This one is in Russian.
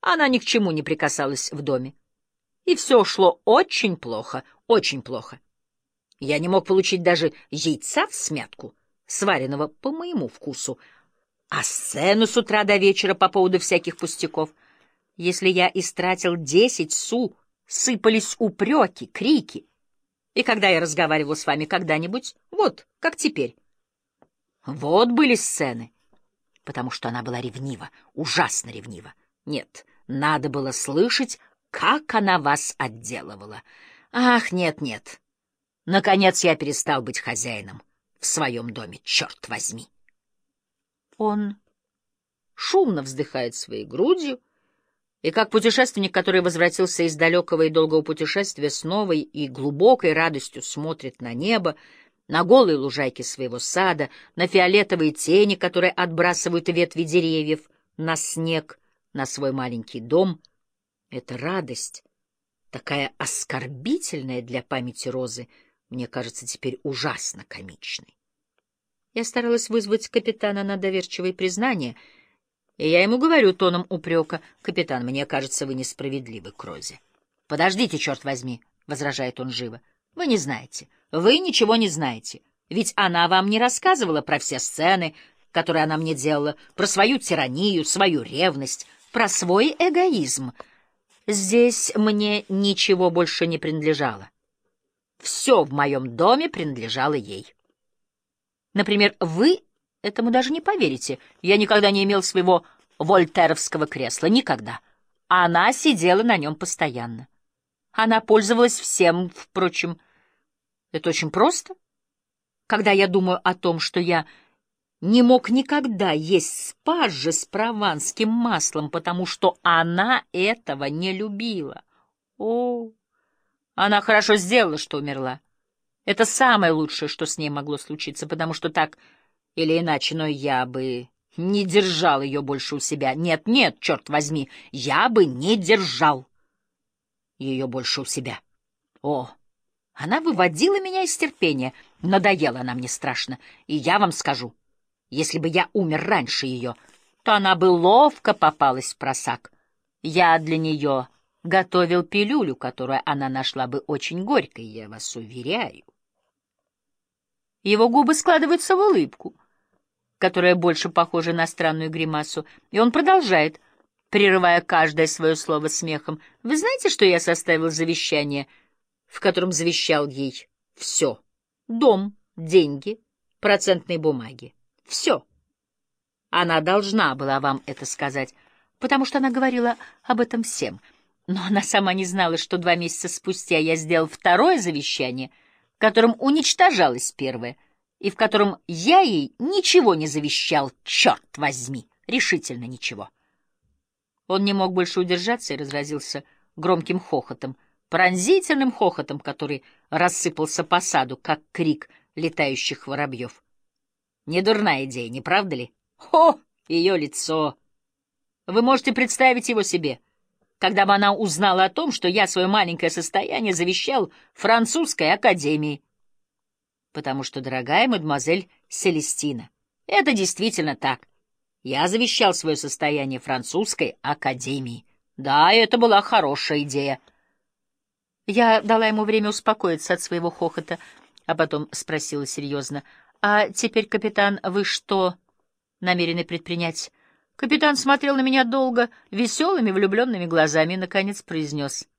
Она ни к чему не прикасалась в доме. И все шло очень плохо, очень плохо. Я не мог получить даже яйца всмятку, сваренного по моему вкусу, а сцену с утра до вечера по поводу всяких пустяков. Если я истратил 10 су, сыпались упреки, крики. И когда я разговаривал с вами когда-нибудь, вот, как теперь, вот были сцены, потому что она была ревнива, ужасно ревнива. Нет, надо было слышать, как она вас отделывала. Ах, нет. Наконец я перестал быть хозяином в своем доме, черт возьми. Он шумно вздыхает своей грудью, и как путешественник, который возвратился из далекого и долгого путешествия, с новой и глубокой радостью смотрит на небо, на голые лужайки своего сада, на фиолетовые тени, которые отбрасывают ветви деревьев, на снег, на свой маленький дом. Эта радость, такая оскорбительная для памяти Розы, мне кажется теперь ужасно комичной. Я старалась вызвать капитана на доверчивые признания, и я ему говорю тоном упрека: «Капитан, мне кажется, вы несправедливы к Розе». «Подождите, черт возьми», — возражает он живо, — «вы не знаете, вы ничего не знаете, ведь она вам не рассказывала про все сцены, которые она мне делала, про свою тиранию, свою ревность, про свой эгоизм. Здесь мне ничего больше не принадлежало. Все в моем доме принадлежало ей. Например, вы этому даже не поверите. Я никогда не имел своего вольтеровского кресла. Никогда. Она сидела на нем постоянно. Она пользовалась всем, впрочем. Это очень просто. Когда я думаю о том, что я не мог никогда есть спаржи с прованским маслом, потому что она этого не любила. О, она хорошо сделала, что умерла. Это самое лучшее, что с ней могло случиться, потому что так или иначе, но я бы не держал ее больше у себя. Нет, черт возьми, я бы не держал ее больше у себя. О, она выводила меня из терпения. Надоела она мне страшно. И я вам скажу, если бы я умер раньше ее, то она бы ловко попалась в просак. Я для нее готовил пилюлю, которую она нашла бы очень горькой, я вас уверяю. Его губы складываются в улыбку, которая больше похожа на странную гримасу, и он продолжает, прерывая каждое свое слово смехом. «Вы знаете, что я составил завещание, в котором завещал ей все? Дом, деньги, процентные бумаги. Все. Она должна была вам это сказать, потому что она говорила об этом всем. Но она сама не знала, что 2 месяца спустя я сделал второе завещание, которым уничтожалось первое, и в котором я ей ничего не завещал, черт возьми, решительно ничего». Он не мог больше удержаться и разразился громким хохотом, пронзительным хохотом, который рассыпался по саду, как крик летающих воробьев. Недурная идея, не правда ли? О, ее лицо! Вы можете представить его себе, когда бы она узнала о том, что я свое маленькое состояние завещал французской академии. Потому что, дорогая мадемуазель Селестина, это действительно так. Я завещал свое состояние французской академии. Да, это была хорошая идея. Я дала ему время успокоиться от своего хохота, а потом спросила серьезно: «А теперь, капитан, вы что намерены предпринять?» Капитан смотрел на меня долго, веселыми влюбленными глазами, и, наконец, произнес: